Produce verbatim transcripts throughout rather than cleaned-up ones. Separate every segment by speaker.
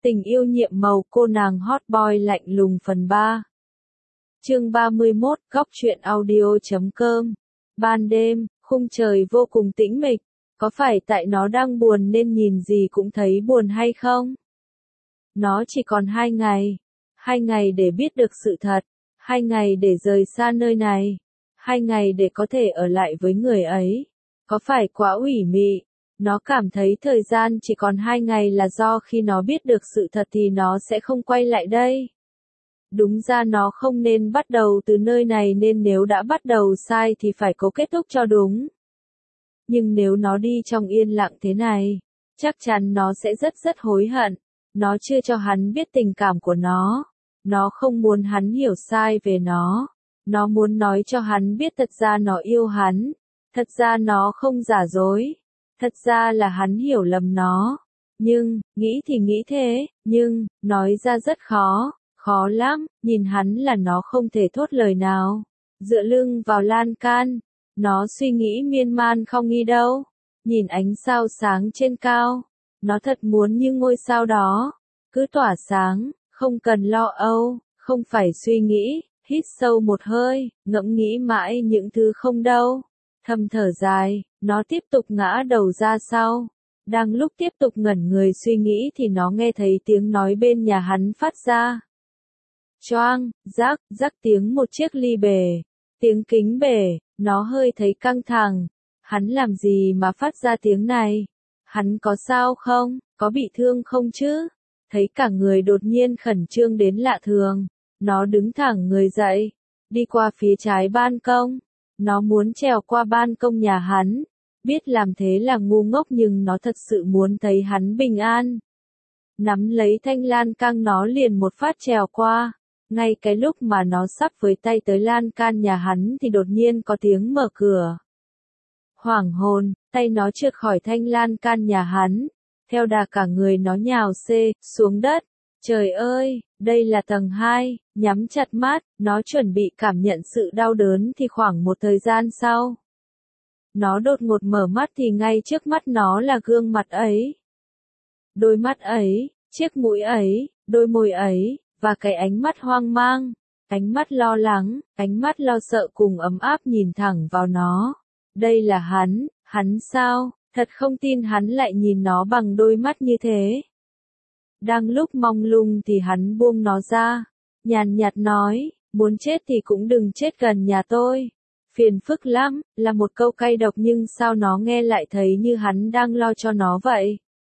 Speaker 1: Tình yêu nhiệm màu cô nàng hot boy lạnh lùng phần ba. Chương ba mươi mốt, góc truyện audio chấm com. Ban đêm, khung trời vô cùng tĩnh mịch, có phải tại nó đang buồn nên nhìn gì cũng thấy buồn hay không? Nó chỉ còn hai ngày, hai ngày để biết được sự thật, hai ngày để rời xa nơi này, hai ngày để có thể ở lại với người ấy. Có phải quá ủy mị? Nó cảm thấy thời gian chỉ còn hai ngày là do khi nó biết được sự thật thì nó sẽ không quay lại đây. Đúng ra nó không nên bắt đầu từ nơi này nên nếu đã bắt đầu sai thì phải cố kết thúc cho đúng. Nhưng nếu nó đi trong yên lặng thế này, chắc chắn nó sẽ rất rất hối hận. Nó chưa cho hắn biết tình cảm của nó. Nó không muốn hắn hiểu sai về nó. Nó muốn nói cho hắn biết thật ra nó yêu hắn. Thật ra nó không giả dối. Thật ra là hắn hiểu lầm nó. Nhưng, nghĩ thì nghĩ thế, nhưng, nói ra rất khó, khó lắm, nhìn hắn là nó không thể thốt lời nào. Dựa lưng vào lan can, nó suy nghĩ miên man không nghĩ đâu. Nhìn ánh sao sáng trên cao, nó thật muốn như ngôi sao đó, cứ tỏa sáng, không cần lo âu, không phải suy nghĩ, hít sâu một hơi, ngẫm nghĩ mãi những thứ không đâu. Thầm thở dài, nó tiếp tục ngã đầu ra sau. Đang lúc tiếp tục ngẩn người suy nghĩ thì nó nghe thấy tiếng nói bên nhà hắn phát ra. Choang, rắc, rắc tiếng một chiếc ly bể. Tiếng kính bể, nó hơi thấy căng thẳng. Hắn làm gì mà phát ra tiếng này? Hắn có sao không? Có bị thương không chứ? Thấy cả người đột nhiên khẩn trương đến lạ thường. Nó đứng thẳng người dậy, đi qua phía trái ban công. Nó muốn trèo qua ban công nhà hắn, biết làm thế là ngu ngốc nhưng nó thật sự muốn thấy hắn bình an. Nắm lấy thanh lan can nó liền một phát trèo qua, ngay cái lúc mà nó sắp với tay tới lan can nhà hắn thì đột nhiên có tiếng mở cửa. Hoảng hồn, tay nó trượt khỏi thanh lan can nhà hắn, theo đà cả người nó nhào xê, xuống đất. Trời ơi, đây là tầng hai, nhắm chặt mắt, nó chuẩn bị cảm nhận sự đau đớn thì khoảng một thời gian sau. Nó đột ngột mở mắt thì ngay trước mắt nó là gương mặt ấy. Đôi mắt ấy, chiếc mũi ấy, đôi môi ấy, và cái ánh mắt hoang mang, ánh mắt lo lắng, ánh mắt lo sợ cùng ấm áp nhìn thẳng vào nó. Đây là hắn, hắn sao, thật không tin hắn lại nhìn nó bằng đôi mắt như thế. Đang lúc mong lung thì hắn buông nó ra, nhàn nhạt nói, muốn chết thì cũng đừng chết gần nhà tôi. Phiền phức lắm, là một câu cay độc nhưng sao nó nghe lại thấy như hắn đang lo cho nó vậy.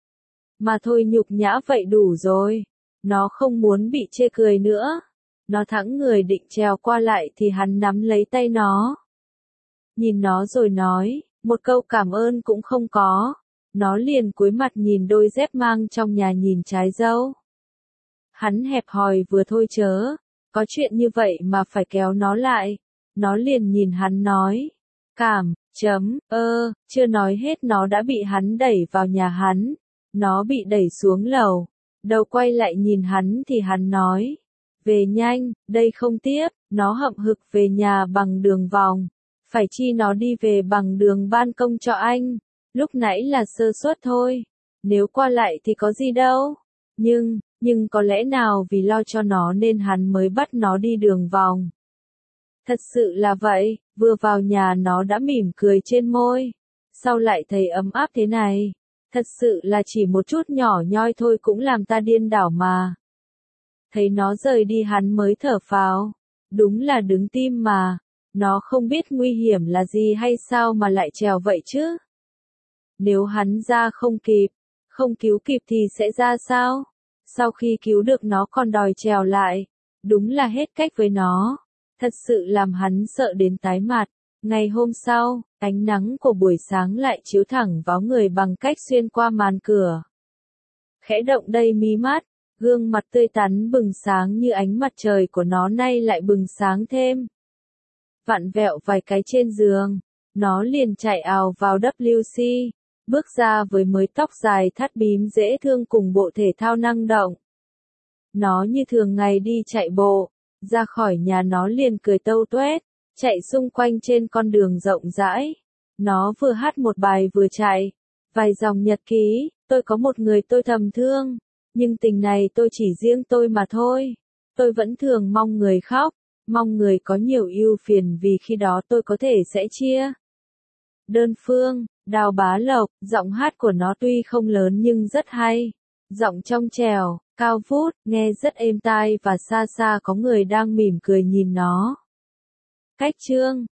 Speaker 1: Mà thôi nhục nhã vậy đủ rồi, nó không muốn bị chê cười nữa. Nó thẳng người định trèo qua lại thì hắn nắm lấy tay nó. Nhìn nó rồi nói, một câu cảm ơn cũng không có. Nó liền cúi mặt nhìn đôi dép mang trong nhà nhìn trái dâu. Hắn hẹp hòi vừa thôi chớ, có chuyện như vậy mà phải kéo nó lại. Nó liền nhìn hắn nói, cảm, chấm, ơ, chưa nói hết nó đã bị hắn đẩy vào nhà hắn. Nó bị đẩy xuống lầu, đầu quay lại nhìn hắn thì hắn nói, về nhanh, đây không tiếp, nó hậm hực về nhà bằng đường vòng. Phải chi nó đi về bằng đường ban công cho anh. Lúc nãy là sơ suất thôi, nếu qua lại thì có gì đâu. Nhưng, nhưng có lẽ nào vì lo cho nó nên hắn mới bắt nó đi đường vòng. Thật sự là vậy, vừa vào nhà nó đã mỉm cười trên môi. Sao lại thấy ấm áp thế này? Thật sự là chỉ một chút nhỏ nhoi thôi cũng làm ta điên đảo mà. Thấy nó rời đi hắn mới thở phào. Đúng là đứng tim mà. Nó không biết nguy hiểm là gì hay sao mà lại trèo vậy chứ? Nếu hắn ra không kịp, không cứu kịp thì sẽ ra sao? Sau khi cứu được nó còn đòi trèo lại, đúng là hết cách với nó. Thật sự làm hắn sợ đến tái mặt. Ngày hôm sau, ánh nắng của buổi sáng lại chiếu thẳng vào người bằng cách xuyên qua màn cửa. Khẽ động đầy mí mắt, gương mặt tươi tắn bừng sáng như ánh mặt trời của nó nay lại bừng sáng thêm. Vặn vẹo vài cái trên giường, nó liền chạy ào vào vê kép xê, bước ra với mớ tóc dài thắt bím dễ thương cùng bộ thể thao năng động. Nó như thường ngày đi chạy bộ, ra khỏi nhà nó liền cười tâu tuét, chạy xung quanh trên con đường rộng rãi. Nó vừa hát một bài vừa chạy, vài dòng nhật ký, tôi có một người tôi thầm thương, Nhưng tình này tôi chỉ riêng tôi mà thôi. Tôi vẫn thường mong người khóc, mong người có nhiều ưu phiền vì khi đó tôi có thể sẽ chia. Đơn phương, Đào Bá Lộc, giọng hát của nó tuy không lớn nhưng rất hay. Giọng trong trẻo, cao vút, nghe rất êm tai và xa xa có người đang mỉm cười nhìn nó. Cách chương